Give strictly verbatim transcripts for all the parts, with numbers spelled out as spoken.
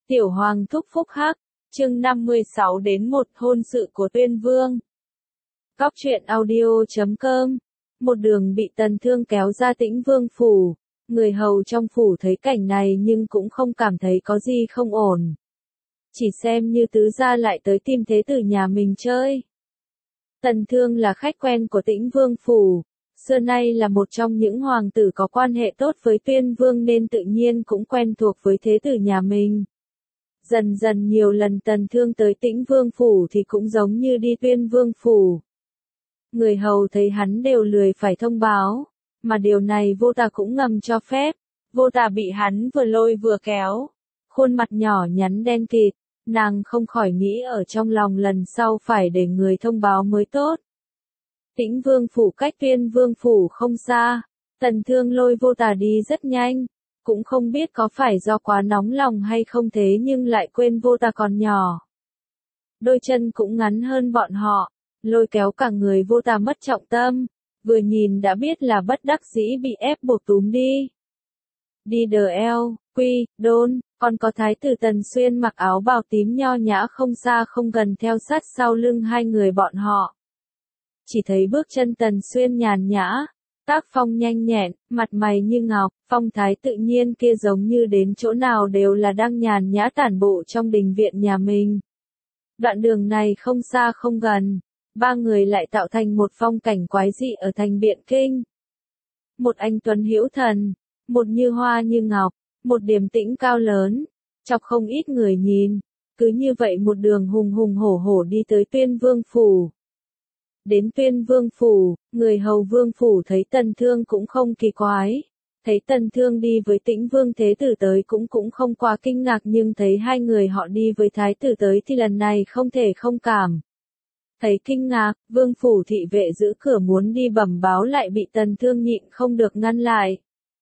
Tiểu Hoàng thúc phúc hắc, chương năm mươi sáu đến một hôn sự của Tuyên Vương. Góc truyện audio chấm com. Một đường bị Tần Thương kéo ra Tĩnh Vương phủ, người hầu trong phủ thấy cảnh này nhưng cũng không cảm thấy có gì không ổn. Chỉ xem như tứ gia lại tới tìm thế tử nhà mình chơi. Tần Thương là khách quen của Tĩnh Vương phủ, xưa nay là một trong những hoàng tử có quan hệ tốt với Tuyên Vương nên tự nhiên cũng quen thuộc với thế tử nhà mình. Dần dần nhiều lần Tần Thương tới Tĩnh Vương phủ thì cũng giống như đi Tuyên Vương phủ. Người hầu thấy hắn đều lười phải thông báo, mà điều này Vô Tà cũng ngầm cho phép. Vô Tà bị hắn vừa lôi vừa kéo, khuôn mặt nhỏ nhắn đen kịt, nàng không khỏi nghĩ ở trong lòng lần sau phải để người thông báo mới tốt. Tĩnh Vương phủ cách Tuyên Vương phủ không xa, Tần Thương lôi Vô Tà đi rất nhanh. Cũng không biết có phải do quá nóng lòng hay không thế nhưng lại quên Vô Tà còn nhỏ. Đôi chân cũng ngắn hơn bọn họ, lôi kéo cả người Vô Tà mất trọng tâm, vừa nhìn đã biết là bất đắc dĩ bị ép buộc túm đi. Đi đờ eo, quy, đôn, còn có thái tử Tần Xuyên mặc áo bào tím nho nhã không xa không gần theo sát sau lưng hai người bọn họ. Chỉ thấy bước chân Tần Xuyên nhàn nhã, tác phong nhanh nhẹn, mặt mày như ngọc, phong thái tự nhiên kia giống như đến chỗ nào đều là đang nhàn nhã tản bộ trong đình viện nhà mình. Đoạn đường này không xa không gần, ba người lại tạo thành một phong cảnh quái dị ở thành Biện Kinh. Một anh tuấn hữu thần, một như hoa như ngọc, một điềm tĩnh cao lớn, chọc không ít người nhìn, cứ như vậy một đường hùng hùng hổ hổ đi tới Tuyên Vương phủ. Đến Tuyên Vương phủ, người hầu Vương phủ thấy Tần Thương cũng không kỳ quái, thấy Tần Thương đi với Tĩnh Vương thế tử tới cũng cũng không quá kinh ngạc nhưng thấy hai người họ đi với thái tử tới thì lần này không thể không cảm. Thấy kinh ngạc, Vương phủ thị vệ giữ cửa muốn đi bẩm báo lại bị Tần Thương nhịn không được ngăn lại.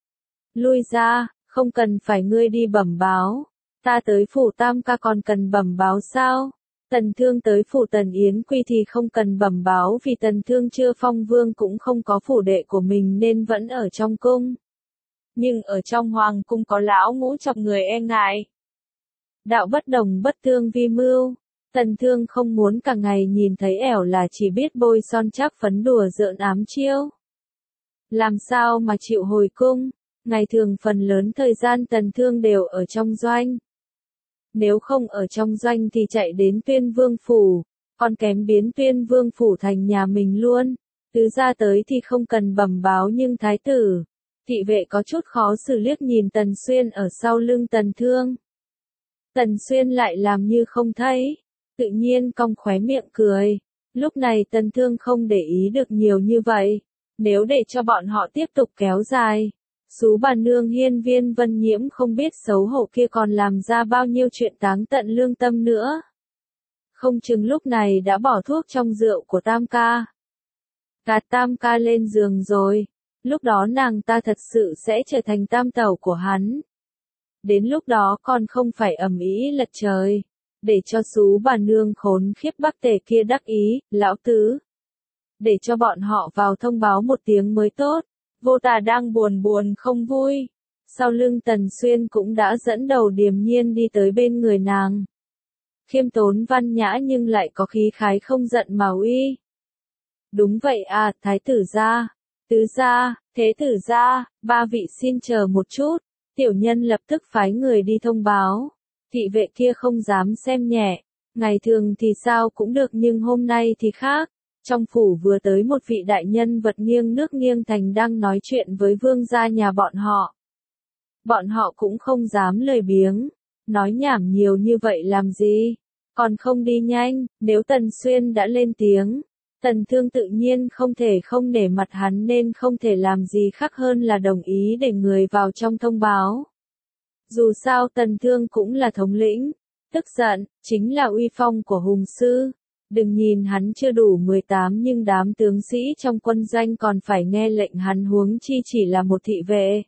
Lui ra, không cần phải ngươi đi bẩm báo, ta tới phủ Tam ca còn cần bẩm báo sao? Tần Thương tới phủ Tần Yến Quy thì không cần bẩm báo vì Tần Thương chưa phong vương cũng không có phủ đệ của mình nên vẫn ở trong cung. Nhưng ở trong hoàng cung có lão ngũ chọc người e ngại. Đạo bất đồng bất tương vi mưu, Tần Thương không muốn cả ngày nhìn thấy ẻo là chỉ biết bôi son chắc phấn đùa giỡn ám chiêu. Làm sao mà chịu hồi cung, ngày thường phần lớn thời gian Tần Thương đều ở trong doanh. Nếu không ở trong doanh thì chạy đến Tuyên Vương phủ, còn kém biến Tuyên Vương phủ thành nhà mình luôn. Tứ gia tới thì không cần bẩm báo nhưng thái tử, thị vệ có chút khó xử liếc nhìn Tần Xuyên ở sau lưng Tần Thương. Tần Xuyên lại làm như không thấy, tự nhiên cong khóe miệng cười. Lúc này Tần Thương không để ý được nhiều như vậy, nếu để cho bọn họ tiếp tục kéo dài. Sú bà nương Hiên Viên Vân Nhiễm không biết xấu hổ kia còn làm ra bao nhiêu chuyện táng tận lương tâm nữa. Không chừng lúc này đã bỏ thuốc trong rượu của Tam ca. Gạt Tam ca lên giường rồi, lúc đó nàng ta thật sự sẽ trở thành tam tẩu của hắn. Đến lúc đó còn không phải ầm ĩ lật trời, để cho sú bà nương khốn khiếp Bắc Tề kia đắc ý, lão tứ. Để cho bọn họ vào thông báo một tiếng mới tốt. Vô Tà đang buồn buồn không vui, sau lưng Tần Xuyên cũng đã dẫn đầu điềm nhiên đi tới bên người nàng. Khiêm tốn văn nhã nhưng lại có khí khái không giận mà uy. Đúng vậy à, thái tử gia, tứ gia, thế tử gia, ba vị xin chờ một chút, tiểu nhân lập tức phái người đi thông báo. Thị vệ kia không dám xem nhẹ, ngày thường thì sao cũng được nhưng hôm nay thì khác. Trong phủ vừa tới một vị đại nhân vật nghiêng nước nghiêng thành đang nói chuyện với vương gia nhà bọn họ. Bọn họ cũng không dám lười biếng, nói nhảm nhiều như vậy làm gì, còn không đi nhanh. Nếu Tần Xuyên đã lên tiếng, Tần Thương tự nhiên không thể không nể mặt hắn nên không thể làm gì khác hơn là đồng ý để người vào trong thông báo. Dù sao Tần Thương cũng là thống lĩnh, tức giận, chính là uy phong của hùng sư. Đừng nhìn hắn chưa đủ mười tám nhưng đám tướng sĩ trong quân doanh còn phải nghe lệnh hắn huống chi chỉ là một thị vệ.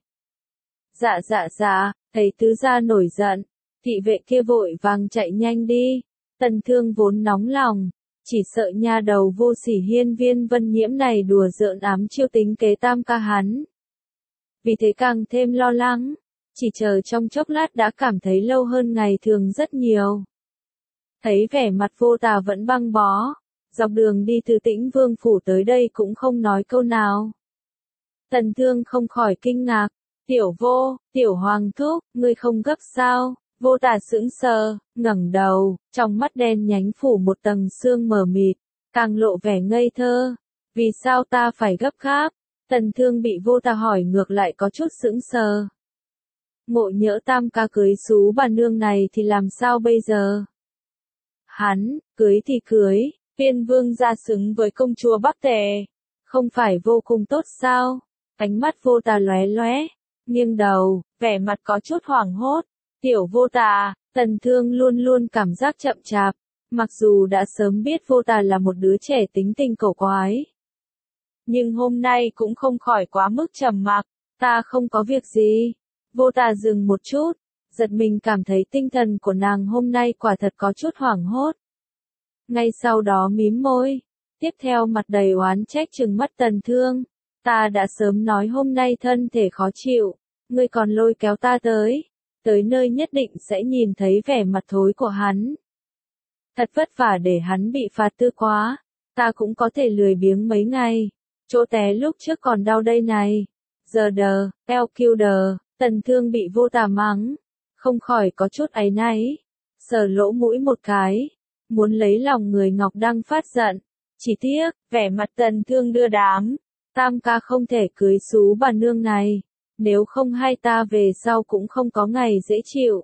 Dạ dạ dạ, thấy tứ gia nổi giận, thị vệ kia vội vàng chạy nhanh đi. Tần Thương vốn nóng lòng, chỉ sợ nha đầu vô sỉ Hiên Viên Vân Nhiễm này đùa giỡn ám chiêu tính kế Tam ca hắn. Vì thế càng thêm lo lắng, chỉ chờ trong chốc lát đã cảm thấy lâu hơn ngày thường rất nhiều. Thấy vẻ mặt Vô Tà vẫn băng bó, dọc đường đi từ Tĩnh Vương phủ tới đây cũng không nói câu nào. Tần Thương không khỏi kinh ngạc, tiểu Vô, tiểu Hoàng thúc, ngươi không gấp sao? Vô Tà sững sờ, ngẩng đầu, trong mắt đen nhánh phủ một tầng sương mờ mịt, càng lộ vẻ ngây thơ. Vì sao ta phải gấp gáp? Tần Thương bị Vô Tà hỏi ngược lại có chút sững sờ. Ngộ nhỡ Tam ca cưới xú bà nương này thì làm sao bây giờ? Hắn, cưới thì cưới, Viên vương gia xứng với công chúa Bắc Tề, không phải vô cùng tốt sao? Ánh mắt Vô Tà lóe lóe, nghiêng đầu, vẻ mặt có chút hoảng hốt. Tiểu Vô Tà, Tần Thương luôn luôn cảm giác chậm chạp, mặc dù đã sớm biết Vô Tà là một đứa trẻ tính tình cổ quái. Nhưng hôm nay cũng không khỏi quá mức trầm mặc, ta không có việc gì. Vô Tà dừng một chút, giật mình cảm thấy tinh thần của nàng hôm nay quả thật có chút hoảng hốt. Ngay sau đó mím môi, tiếp theo mặt đầy oán trách trừng mắt Tần Thương. Ta đã sớm nói hôm nay thân thể khó chịu, ngươi còn lôi kéo ta tới. Tới nơi nhất định sẽ nhìn thấy vẻ mặt thối của hắn. Thật vất vả để hắn bị phạt tư quá, ta cũng có thể lười biếng mấy ngày. Chỗ té lúc trước còn đau đây này. Giờ đờ, eo kiêu đờ, Tần Thương bị Vô Tà mắng, không khỏi có chút áy náy, sờ lỗ mũi một cái, muốn lấy lòng người Ngọc đang phát giận. Chỉ tiếc, vẻ mặt Tần Thương đưa đám, Tam ca không thể cưới xú bà nương này. Nếu không hai ta về sau cũng không có ngày dễ chịu.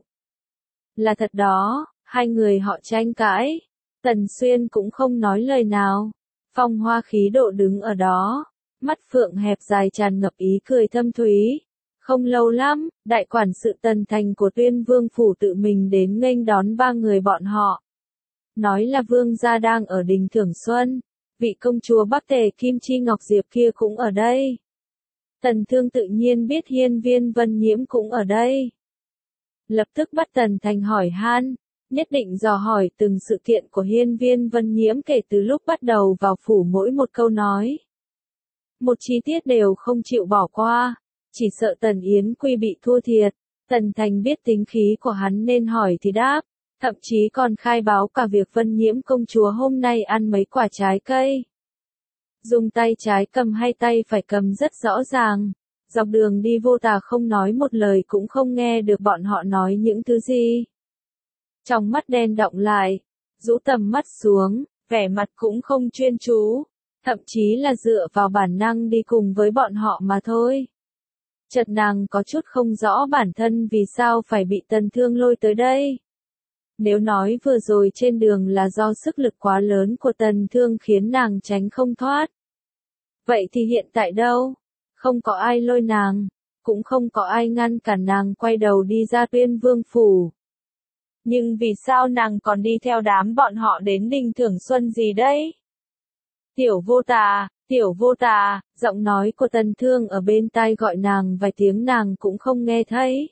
Là thật đó, hai người họ tranh cãi. Tần Xuyên cũng không nói lời nào. Phong Hoa khí độ đứng ở đó. Mắt phượng hẹp dài tràn ngập ý cười thâm thúy. Không lâu lắm, đại quản sự Tần Thành của Tuyên Vương phủ tự mình đến nghênh đón ba người bọn họ. Nói là vương gia đang ở đình Thưởng Xuân. Vị công chúa Bắc Tề Kim Chi Ngọc Diệp kia cũng ở đây. Tần Thương tự nhiên biết Hiên Viên Vân Nhiễm cũng ở đây. Lập tức bắt Tần Thành hỏi han, nhất định dò hỏi từng sự kiện của Hiên Viên Vân Nhiễm kể từ lúc bắt đầu vào phủ mỗi một câu nói. Một chi tiết đều không chịu bỏ qua, chỉ sợ Tần Yến Quy bị thua thiệt. Tần Thành biết tính khí của hắn nên hỏi thì đáp, thậm chí còn khai báo cả việc Vân Nhiễm công chúa hôm nay ăn mấy quả trái cây. Dùng tay trái cầm hay tay phải cầm rất rõ ràng. Dọc đường đi Vô Tà không nói một lời cũng không nghe được bọn họ nói những thứ gì. Trong mắt đen đọng lại, rũ tầm mắt xuống, vẻ mặt cũng không chuyên chú, thậm chí là dựa vào bản năng đi cùng với bọn họ mà thôi. Chợt nàng có chút không rõ bản thân vì sao phải bị Tần Thương lôi tới đây. Nếu nói vừa rồi trên đường là do sức lực quá lớn của Tần Thương khiến nàng tránh không thoát. Vậy thì hiện tại đâu? Không có ai lôi nàng, cũng không có ai ngăn cản nàng quay đầu đi ra Tuyên Vương phủ. Nhưng vì sao nàng còn đi theo đám bọn họ đến đình Thưởng Xuân gì đấy? Tiểu Vô Tà, Tiểu Vô Tà, giọng nói của Tần Thương ở bên tai gọi nàng vài tiếng nàng cũng không nghe thấy.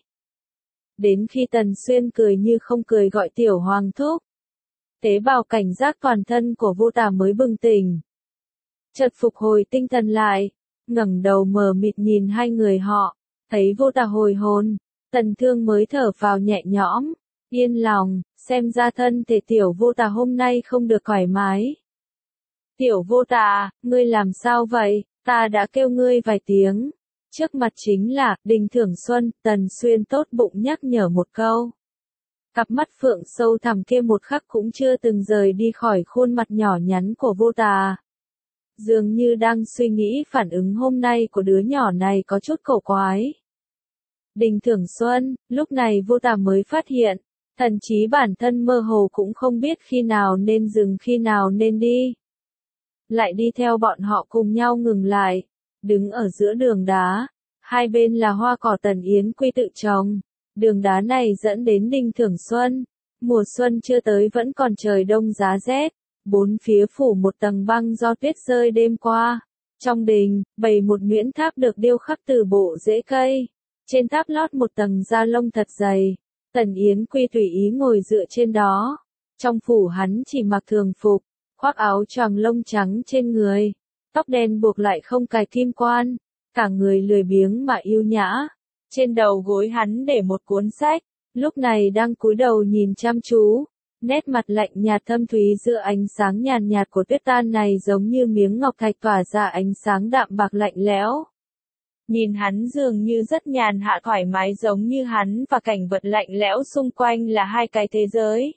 Đến khi Tần Xuyên cười như không cười gọi Tiểu Hoàng thúc. Tế bào cảnh giác toàn thân của Vô Tà mới bừng tỉnh. Chợt phục hồi tinh thần lại, ngẩng đầu mờ mịt nhìn hai người họ, thấy Vô Tà hồi hồn, Tần Thương mới thở vào nhẹ nhõm, yên lòng, xem ra thân thể Tiểu Vô Tà hôm nay không được thoải mái. Tiểu Vô Tà, ngươi làm sao vậy, ta đã kêu ngươi vài tiếng. Trước mặt chính là, đình Thưởng Xuân, Tần Xuyên tốt bụng nhắc nhở một câu. Cặp mắt phượng sâu thẳm kia một khắc cũng chưa từng rời đi khỏi khuôn mặt nhỏ nhắn của Vô Tà. Dường như đang suy nghĩ phản ứng hôm nay của đứa nhỏ này có chút cổ quái. Đình Thưởng Xuân, lúc này Vô Tà mới phát hiện, thậm chí bản thân mơ hồ cũng không biết khi nào nên dừng khi nào nên đi. Lại đi theo bọn họ cùng nhau ngừng lại, đứng ở giữa đường đá, hai bên là hoa cỏ Tần Yến Quy tự trồng, đường đá này dẫn đến đình Thưởng Xuân, mùa xuân chưa tới vẫn còn trời đông giá rét. Bốn phía phủ một tầng băng do tuyết rơi đêm qua. Trong đình, bày một nhuyễn tháp được điêu khắc từ bộ rễ cây. Trên tháp lót một tầng da lông thật dày. Tần Yến Quy tùy ý ngồi dựa trên đó. Trong phủ hắn chỉ mặc thường phục, khoác áo choàng lông trắng trên người. Tóc đen buộc lại không cài kim quan. Cả người lười biếng mà yêu nhã. Trên đầu gối hắn để một cuốn sách, lúc này đang cúi đầu nhìn chăm chú. Nét mặt lạnh nhạt thâm thúy giữa ánh sáng nhàn nhạt của tuyết tan này giống như miếng ngọc thạch tỏa ra ánh sáng đạm bạc lạnh lẽo. Nhìn hắn dường như rất nhàn hạ thoải mái giống như hắn và cảnh vật lạnh lẽo xung quanh là hai cái thế giới.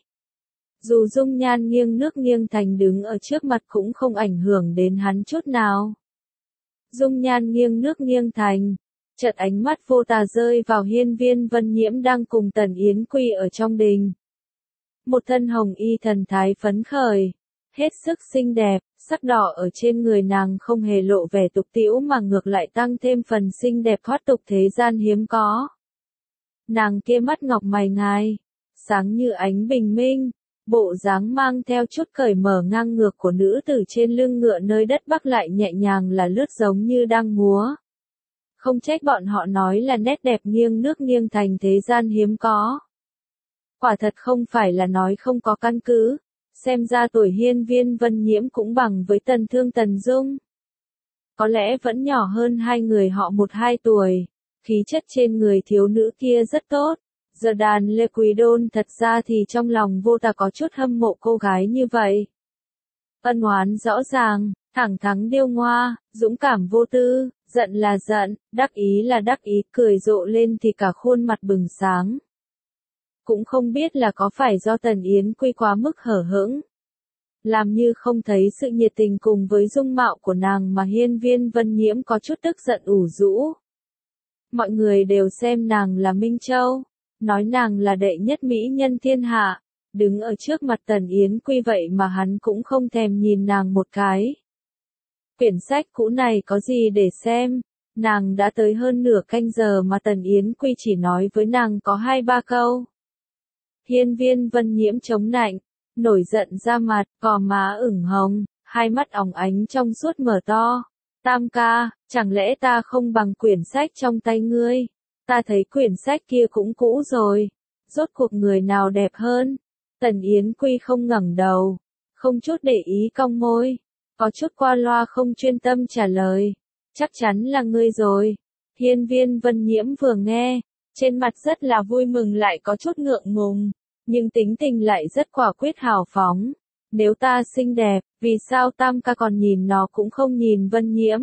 Dù dung nhan nghiêng nước nghiêng thành đứng ở trước mặt cũng không ảnh hưởng đến hắn chút nào. Dung nhan nghiêng nước nghiêng thành, chợt ánh mắt vô tà rơi vào Hiên Viên Vân Nhiễm đang cùng Tần Yến Quy ở trong đình. Một thân hồng y thần thái phấn khởi, hết sức xinh đẹp, sắc đỏ ở trên người nàng không hề lộ vẻ tục tĩu mà ngược lại tăng thêm phần xinh đẹp thoát tục thế gian hiếm có. Nàng kia mắt ngọc mày ngài, sáng như ánh bình minh, bộ dáng mang theo chút cởi mở ngang ngược của nữ tử trên lưng ngựa nơi đất Bắc lại nhẹ nhàng là lướt giống như đang múa. Không trách bọn họ nói là nét đẹp nghiêng nước nghiêng thành thế gian hiếm có. Quả thật không phải là nói không có căn cứ, xem ra tuổi Hiên Viên Vân Nhiễm cũng bằng với Tần Thương Tần Dung. Có lẽ vẫn nhỏ hơn hai người họ một hai tuổi, khí chất trên người thiếu nữ kia rất tốt. Giờ đàn Lê Quý Đôn thật ra thì trong lòng vô tà có chút hâm mộ cô gái như vậy. Ân oán rõ ràng, thẳng thắn điêu ngoa, dũng cảm vô tư, giận là giận, đắc ý là đắc ý, cười rộ lên thì cả khuôn mặt bừng sáng. Cũng không biết là có phải do Tần Yến Quy quá mức hở hững, làm như không thấy sự nhiệt tình cùng với dung mạo của nàng mà Hiên Viên Vân Nhiễm có chút tức giận ủ rũ. Mọi người đều xem nàng là Minh Châu, nói nàng là đệ nhất mỹ nhân thiên hạ, đứng ở trước mặt Tần Yến Quy vậy mà hắn cũng không thèm nhìn nàng một cái. Quyển sách cũ này có gì để xem, nàng đã tới hơn nửa canh giờ mà Tần Yến Quy chỉ nói với nàng có hai ba câu. Hiên Viên Vân Nhiễm chống nạnh, nổi giận ra mặt, gò má ửng hồng, hai mắt óng ánh trong suốt mở to. Tam ca, chẳng lẽ ta không bằng quyển sách trong tay ngươi? Ta thấy quyển sách kia cũng cũ rồi. Rốt cuộc người nào đẹp hơn? Tần Yến Quy không ngẩng đầu, không chút để ý cong môi, có chút qua loa không chuyên tâm trả lời. Chắc chắn là ngươi rồi. Hiên Viên Vân Nhiễm vừa nghe, trên mặt rất là vui mừng lại có chút ngượng ngùng, nhưng tính tình lại rất quả quyết hào phóng. Nếu ta xinh đẹp, vì sao Tam ca còn nhìn nó cũng không nhìn Vân Nhiễm?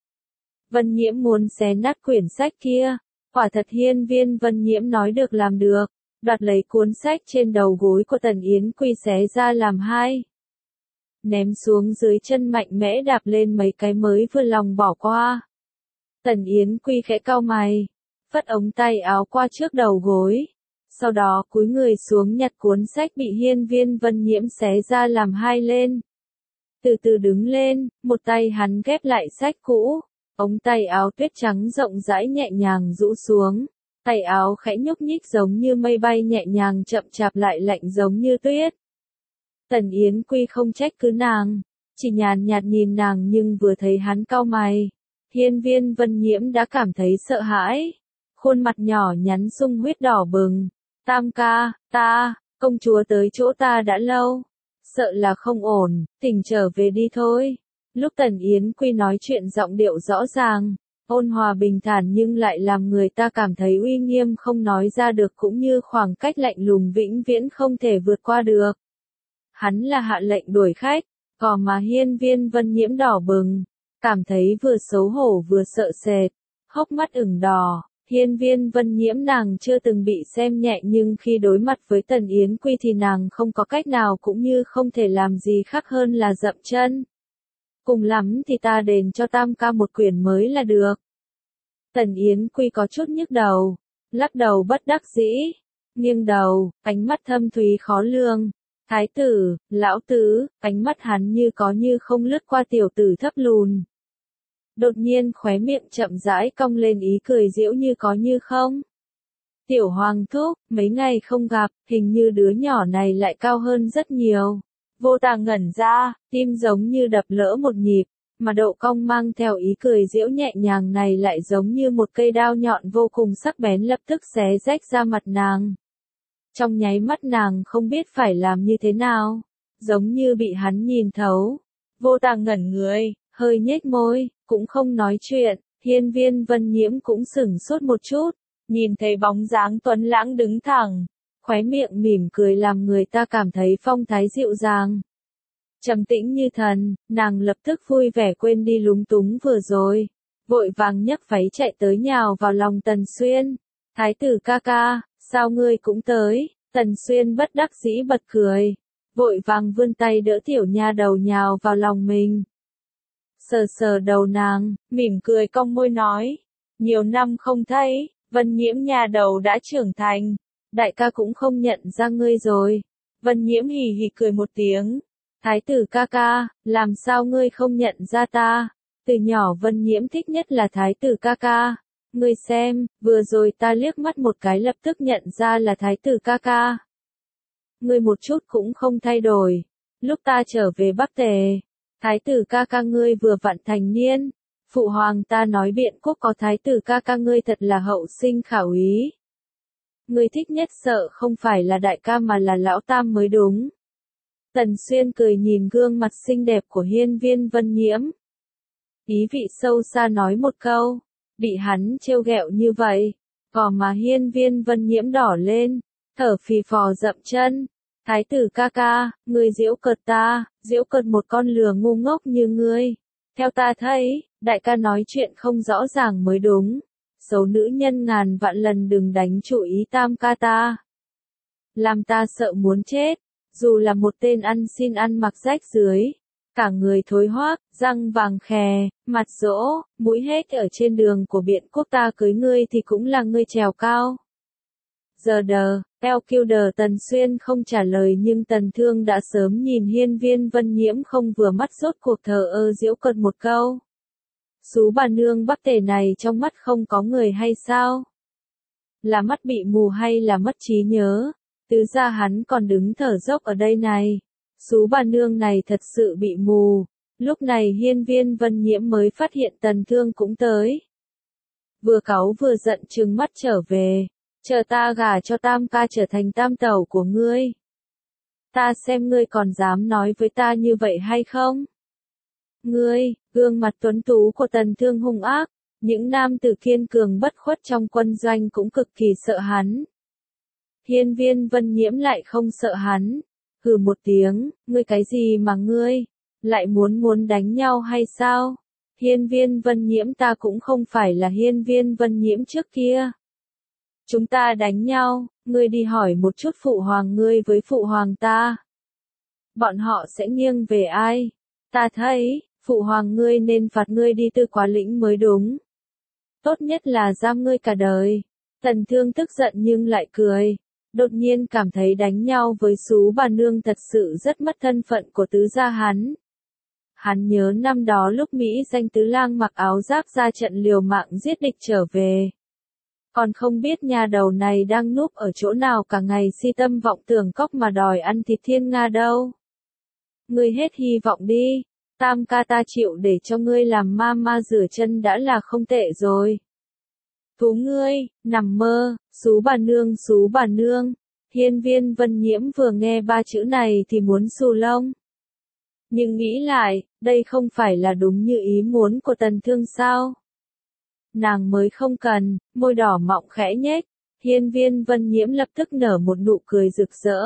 Vân Nhiễm muốn xé nát quyển sách kia. Quả thật Hiên Viên Vân Nhiễm nói được làm được, đoạt lấy cuốn sách trên đầu gối của Tần Yến Quy xé ra làm hai. Ném xuống dưới chân mạnh mẽ đạp lên mấy cái mới vừa lòng bỏ qua. Tần Yến Quy khẽ cau mày, phất ống tay áo qua trước đầu gối. Sau đó cúi người xuống nhặt cuốn sách bị Hiên Viên Vân Nhiễm xé ra làm hai lên. Từ từ đứng lên, một tay hắn ghép lại sách cũ. Ống tay áo tuyết trắng rộng rãi nhẹ nhàng rũ xuống, tay áo khẽ nhúc nhích giống như mây bay nhẹ nhàng chậm chạp lại lạnh giống như tuyết. Tần Yến Quy không trách cứ nàng, chỉ nhàn nhạt nhìn nàng nhưng vừa thấy hắn cau mày, Hiên Viên Vân Nhiễm đã cảm thấy sợ hãi, khuôn mặt nhỏ nhắn sung huyết đỏ bừng. Tam ca, ta, công chúa tới chỗ ta đã lâu, sợ là không ổn, tỉnh trở về đi thôi. Lúc Tần Yến Quy nói chuyện giọng điệu rõ ràng, ôn hòa bình thản nhưng lại làm người ta cảm thấy uy nghiêm không nói ra được cũng như khoảng cách lạnh lùng vĩnh viễn không thể vượt qua được. Hắn là hạ lệnh đuổi khách, cò mà Hiên Viên Vân Nhiễm đỏ bừng, cảm thấy vừa xấu hổ vừa sợ sệt, hốc mắt ửng đỏ. Hiên Viên Vân Nhiễm nàng chưa từng bị xem nhẹ nhưng khi đối mặt với Tần Yến Quy thì nàng không có cách nào cũng như không thể làm gì khác hơn là dậm chân. Cùng lắm thì ta đền cho Tam ca một quyển mới là được. Tần Yến Quy có chút nhức đầu, lắc đầu bất đắc dĩ, nghiêng đầu, ánh mắt thâm thúy khó lường. Thái tử, lão tứ, ánh mắt hắn như có như không lướt qua tiểu tử thấp lùn. Đột nhiên khóe miệng chậm rãi cong lên ý cười giễu như có như không. Tiểu hoàng thúc, mấy ngày không gặp, hình như đứa nhỏ này lại cao hơn rất nhiều. Vô Tà ngẩn ra, tim giống như đập lỡ một nhịp, mà độ cong mang theo ý cười giễu nhẹ nhàng này lại giống như một cây đao nhọn vô cùng sắc bén lập tức xé rách ra mặt nàng. Trong nháy mắt nàng không biết phải làm như thế nào, giống như bị hắn nhìn thấu. Vô Tà ngẩn người, hơi nhếch môi, cũng không nói chuyện. Hiên Viên Vân Nhiễm cũng sửng sốt một chút, nhìn thấy bóng dáng tuấn lãng đứng thẳng, khóe miệng mỉm cười làm người ta cảm thấy phong thái dịu dàng. Trầm tĩnh như thần, nàng lập tức vui vẻ quên đi lúng túng vừa rồi, vội vàng nhấc váy chạy tới nhào vào lòng Tần Xuyên. Thái tử ca ca, sao ngươi cũng tới? Tần Xuyên bất đắc dĩ bật cười, vội vàng vươn tay đỡ tiểu nha đầu nhào vào lòng mình. Sờ sờ đầu nàng, mỉm cười cong môi nói, nhiều năm không thấy, Vân Nhiễm nhà đầu đã trưởng thành, đại ca cũng không nhận ra ngươi rồi. Vân Nhiễm hì hì cười một tiếng, Thái tử ca ca, làm sao ngươi không nhận ra ta? Từ nhỏ Vân Nhiễm thích nhất là Thái tử ca ca. Ngươi xem, vừa rồi ta liếc mắt một cái lập tức nhận ra là Thái tử ca ca. Ngươi một chút cũng không thay đổi. Lúc ta trở về Bắc Tề, Thái tử ca ca ngươi vừa vặn thành niên. Phụ hoàng ta nói Biện Quốc có Thái tử ca ca ngươi thật là hậu sinh khảo ý. Ngươi thích nhất sợ không phải là đại ca mà là lão tam mới đúng. Tần Xuyên cười nhìn gương mặt xinh đẹp của hiên viên Vân Nhiễm. Ý vị sâu xa nói một câu, bị hắn trêu ghẹo như vậy, gò má hiên viên Vân Nhiễm đỏ lên, thở phì phò dậm chân. Thái tử ca ca, ngươi giễu cợt ta, giễu cợt một con lừa ngu ngốc như ngươi. Theo ta thấy, đại ca nói chuyện không rõ ràng mới đúng. Xấu nữ nhân ngàn vạn lần đừng đánh chủ ý tam ca ta. Làm ta sợ muốn chết, dù là một tên ăn xin ăn mặc rách dưới. Cả người thối hoác, răng vàng khè, mặt rỗ, mũi hết ở trên đường của Biện Quốc ta cưới ngươi thì cũng là ngươi trèo cao. Giờ đờ, eo kiêu đờ Tần Xuyên không trả lời nhưng Tần Thương đã sớm nhìn hiên viên Vân Nhiễm không vừa mắt rốt cuộc thờ ơ giễu cợt một câu. Xú bà nương Bắc Tề này trong mắt không có người hay sao? Là mắt bị mù hay là mất trí nhớ? Tứ ra hắn còn đứng thở dốc ở đây này. Xú bà nương này thật sự bị mù. Lúc này hiên viên Vân Nhiễm mới phát hiện Tần Thương cũng tới. Vừa cáu vừa giận trừng mắt trở về. Chờ ta gả cho tam ca trở thành tam tẩu của ngươi. Ta xem ngươi còn dám nói với ta như vậy hay không? Ngươi, gương mặt tuấn tú của Tần Thương hung ác. Những nam tử kiên cường bất khuất trong quân doanh cũng cực kỳ sợ hắn. Hiên viên Vân Nhiễm lại không sợ hắn. Hừ một tiếng, ngươi cái gì mà ngươi, lại muốn muốn đánh nhau hay sao? Hiên viên Vân Nhiễm ta cũng không phải là hiên viên Vân Nhiễm trước kia. Chúng ta đánh nhau, ngươi đi hỏi một chút phụ hoàng ngươi với phụ hoàng ta. Bọn họ sẽ nghiêng về ai? Ta thấy, phụ hoàng ngươi nên phạt ngươi đi tư quá lĩnh mới đúng. Tốt nhất là giam ngươi cả đời. Tần Thương tức giận nhưng lại cười. Đột nhiên cảm thấy đánh nhau với xú bà nương thật sự rất mất thân phận của tứ gia hắn. Hắn nhớ năm đó lúc Mỹ danh tứ lang mặc áo giáp ra trận liều mạng giết địch trở về. Còn không biết nhà đầu này đang núp ở chỗ nào cả ngày si tâm vọng tưởng cóc mà đòi ăn thịt thiên nga đâu. Ngươi hết hy vọng đi, tam ca ta chịu để cho ngươi làm ma ma rửa chân đã là không tệ rồi. Thú ngươi, nằm mơ, xú bà nương xú bà nương. Hiên viên Vân Nhiễm vừa nghe ba chữ này thì muốn xù lông. Nhưng nghĩ lại, đây không phải là đúng như ý muốn của Tần Thương sao? Nàng mới không cần, môi đỏ mọng khẽ nhếch. Hiên viên Vân Nhiễm lập tức nở một nụ cười rực rỡ.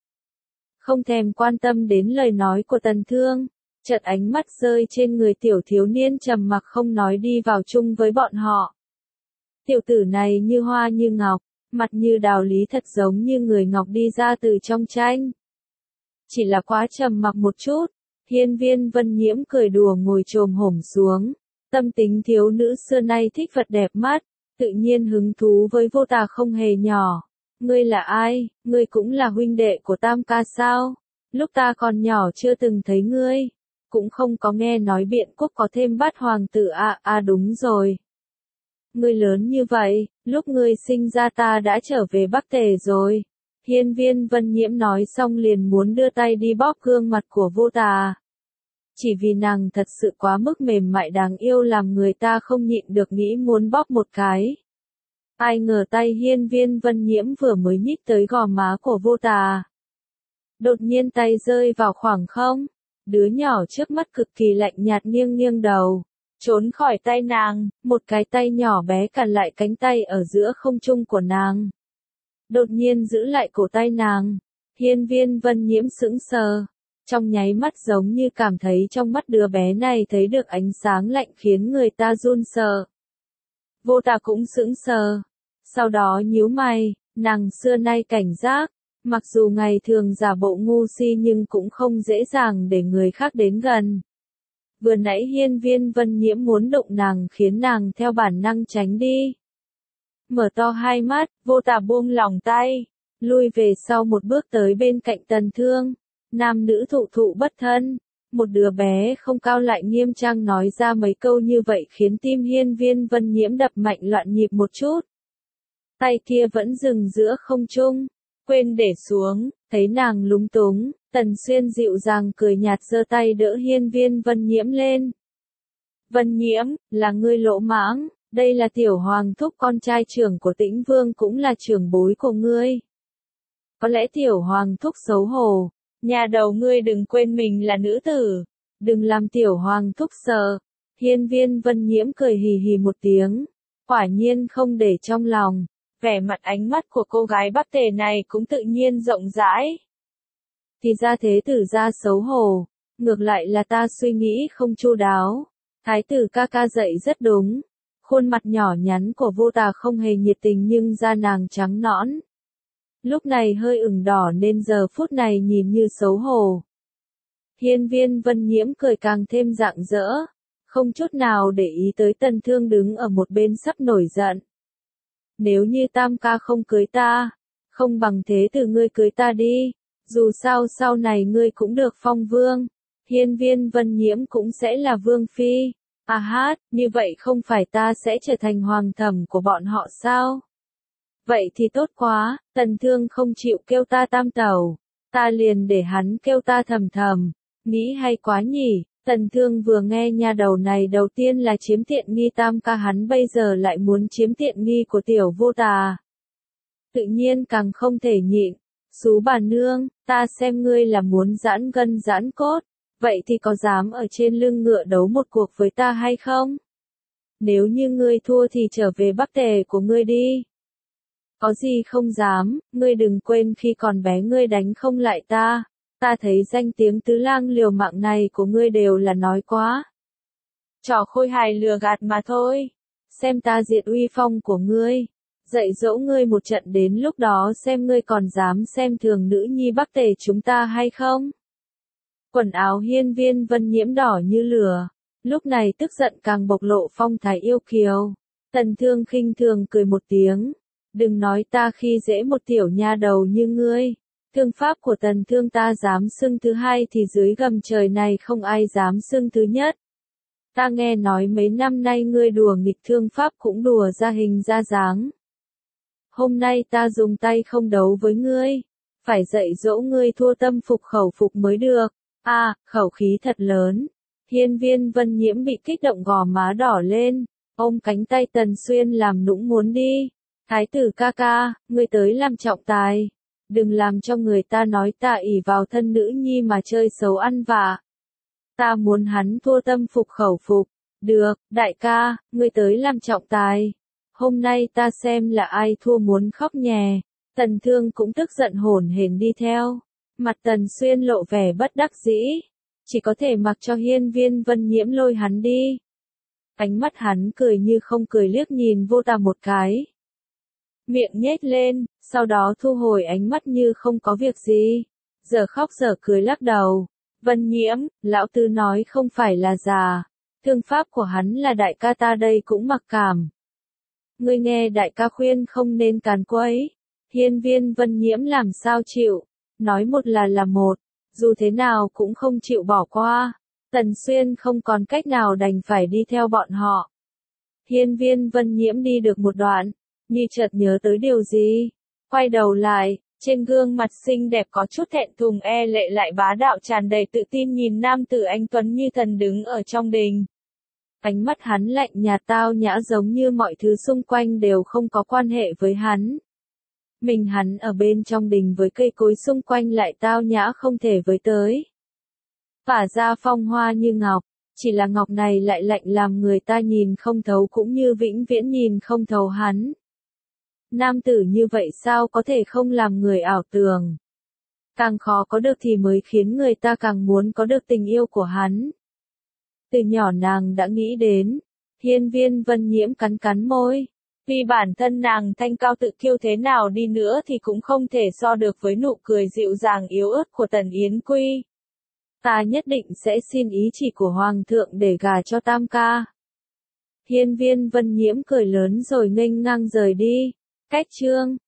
Không thèm quan tâm đến lời nói của Tần Thương, chợt ánh mắt rơi trên người tiểu thiếu niên trầm mặc không nói đi vào chung với bọn họ. Tiểu tử này như hoa như ngọc, mặt như đào lý thật giống như người ngọc đi ra từ trong tranh. Chỉ là quá trầm mặc một chút, hiên viên Vân Nhiễm cười đùa ngồi chồm hổm xuống. Tâm tính thiếu nữ xưa nay thích vật đẹp mắt, tự nhiên hứng thú với vô tà không hề nhỏ. Ngươi là ai, ngươi cũng là huynh đệ của tam ca sao? Lúc ta còn nhỏ chưa từng thấy ngươi, cũng không có nghe nói Biện Quốc có thêm bát hoàng tử à, à đúng rồi. Ngươi lớn như vậy, lúc ngươi sinh ra ta đã trở về Bắc Tề rồi. Hiên viên Vân Nhiễm nói xong liền muốn đưa tay đi bóp gương mặt của vô tà. Chỉ vì nàng thật sự quá mức mềm mại đáng yêu làm người ta không nhịn được nghĩ muốn bóp một cái. Ai ngờ tay hiên viên Vân Nhiễm vừa mới nhích tới gò má của vô tà. Đột nhiên tay rơi vào khoảng không. Đứa nhỏ trước mắt cực kỳ lạnh nhạt nghiêng nghiêng đầu. trốn khỏi tay nàng, một cái tay nhỏ bé cản lại cánh tay ở giữa không trung của nàng. Đột nhiên giữ lại cổ tay nàng, Hiên Viên Vân Nhiễm sững sờ, trong nháy mắt giống như cảm thấy trong mắt đứa bé này thấy được ánh sáng lạnh khiến người ta run sợ. Vô Tà cũng sững sờ, sau đó nhíu mày, nàng xưa nay cảnh giác, mặc dù ngày thường giả bộ ngu si nhưng cũng không dễ dàng để người khác đến gần. Vừa nãy Hiên Viên Vân Nhiễm muốn đụng nàng khiến nàng theo bản năng tránh đi. Mở to hai mắt, Vô Tà buông lỏng tay, lui về sau một bước tới bên cạnh Tần Thương. Nam nữ thụ thụ bất thân, một đứa bé không cao lại nghiêm trang nói ra mấy câu như vậy khiến tim Hiên Viên Vân Nhiễm đập mạnh loạn nhịp một chút. Tay kia vẫn dừng giữa không trung, quên để xuống, thấy nàng lúng túng, Tần Xuyên dịu dàng cười nhạt giơ tay đỡ Hiên Viên Vân Nhiễm lên. Vân Nhiễm, là ngươi lỗ mãng, đây là tiểu hoàng thúc con trai trưởng của Tĩnh Vương cũng là trưởng bối của ngươi. Có lẽ tiểu hoàng thúc xấu hổ, nhà đầu ngươi đừng quên mình là nữ tử, đừng làm tiểu hoàng thúc sợ. Hiên Viên Vân Nhiễm cười hì hì một tiếng, quả nhiên không để trong lòng, vẻ mặt ánh mắt của cô gái Bắc Tề này cũng tự nhiên rộng rãi. Thì ra thế tử gia xấu hổ, ngược lại là ta suy nghĩ không chu đáo. Thái tử ca ca dạy rất đúng. Khuôn mặt nhỏ nhắn của Vô Tà không hề nhiệt tình nhưng da nàng trắng nõn. Lúc này hơi ửng đỏ nên giờ phút này nhìn như xấu hổ. Hiên Viên Vân Nhiễm cười càng thêm rạng rỡ, không chút nào để ý tới Tần Thương đứng ở một bên sắp nổi giận. Nếu như tam ca không cưới ta, không bằng thế từ ngươi cưới ta đi, dù sao sau này ngươi cũng được phong vương, Hiên Viên Vân Nhiễm cũng sẽ là vương phi. À hát, như vậy không phải ta sẽ trở thành hoàng thẩm của bọn họ sao? Vậy thì tốt quá, Tần Thương không chịu kêu ta tam tẩu, ta liền để hắn kêu ta thầm thầm, nghĩ hay quá nhỉ. Tần Thương vừa nghe nha đầu này đầu tiên là chiếm tiện nghi tam ca hắn bây giờ lại muốn chiếm tiện nghi của tiểu Vô Tà. Tự nhiên càng không thể nhịn, xú bà nương, ta xem ngươi là muốn giãn gân giãn cốt, vậy thì có dám ở trên lưng ngựa đấu một cuộc với ta hay không? Nếu như ngươi thua thì trở về Bắc Tề của ngươi đi. Có gì không dám, ngươi đừng quên khi còn bé ngươi đánh không lại ta. Ta thấy danh tiếng tứ lang liều mạng này của ngươi đều là nói quá. Trò khôi hài lừa gạt mà thôi. Xem ta diệt uy phong của ngươi. Dạy dỗ ngươi một trận đến lúc đó xem ngươi còn dám xem thường nữ nhi Bắc Tề chúng ta hay không. Quần áo Hiên Viên Vân Nhiễm đỏ như lửa. Lúc này tức giận càng bộc lộ phong thái yêu kiều. Tần Thương khinh thường cười một tiếng. Đừng nói ta khi dễ một tiểu nha đầu như ngươi. Thương pháp của Tần Thương ta dám xưng thứ hai thì dưới gầm trời này không ai dám xưng thứ nhất. Ta nghe nói mấy năm nay ngươi đùa nghịch thương pháp cũng đùa ra hình ra dáng. Hôm nay ta dùng tay không đấu với ngươi. Phải dạy dỗ ngươi thua tâm phục khẩu phục mới được. À, khẩu khí thật lớn. Hiên Viên Vân Nhiễm bị kích động gò má đỏ lên. Ôm cánh tay Tần Xuyên làm nũng muốn đi. Thái tử ca ca, ngươi tới làm trọng tài. Đừng làm cho người ta nói ta ỷ vào thân nữ nhi mà chơi xấu ăn vạ. Ta muốn hắn thua tâm phục khẩu phục. Được, đại ca, ngươi tới làm trọng tài. Hôm nay ta xem là ai thua muốn khóc nhè. Tần Thương cũng tức giận hổn hển đi theo. Mặt Tần Xuyên lộ vẻ bất đắc dĩ. Chỉ có thể mặc cho Hiên Viên Vân Nhiễm lôi hắn đi. Ánh mắt hắn cười như không cười liếc nhìn Vô Tà một cái. Miệng nhếch lên, sau đó thu hồi ánh mắt như không có việc gì. Giờ khóc giờ cười lắc đầu. Vân Nhiễm, lão tư nói không phải là già. Thương pháp của hắn là đại ca ta đây cũng mặc cảm. Ngươi nghe đại ca khuyên không nên càn quấy. Hiên Viên Vân Nhiễm làm sao chịu. Nói một là là một. Dù thế nào cũng không chịu bỏ qua. Tần Xuyên không còn cách nào đành phải đi theo bọn họ. Hiên Viên Vân Nhiễm đi được một đoạn. Như chợt nhớ tới điều gì. Quay đầu lại, trên gương mặt xinh đẹp có chút thẹn thùng e lệ lại bá đạo tràn đầy tự tin nhìn nam tử anh tuấn như thần đứng ở trong đình. Ánh mắt hắn lạnh nhạt tao nhã giống như mọi thứ xung quanh đều không có quan hệ với hắn. Mình hắn ở bên trong đình với cây cối xung quanh lại tao nhã không thể với tới. Phả ra phong hoa như ngọc, Chỉ là ngọc này lại lạnh làm người ta nhìn không thấu cũng như vĩnh viễn nhìn không thấu hắn. Nam tử như vậy sao có thể không làm người ảo tưởng. Càng khó có được thì mới khiến người ta càng muốn có được tình yêu của hắn. Từ nhỏ nàng đã nghĩ đến. Hiên Viên Vân Nhiễm cắn cắn môi. Vì bản thân nàng thanh cao tự kiêu thế nào đi nữa thì cũng không thể so được với nụ cười dịu dàng yếu ớt của Tần Yến Quy. Ta nhất định sẽ xin ý chỉ của Hoàng thượng để gả cho Tam ca. Hiên Viên Vân Nhiễm cười lớn rồi nghênh ngang rời đi. Cách chương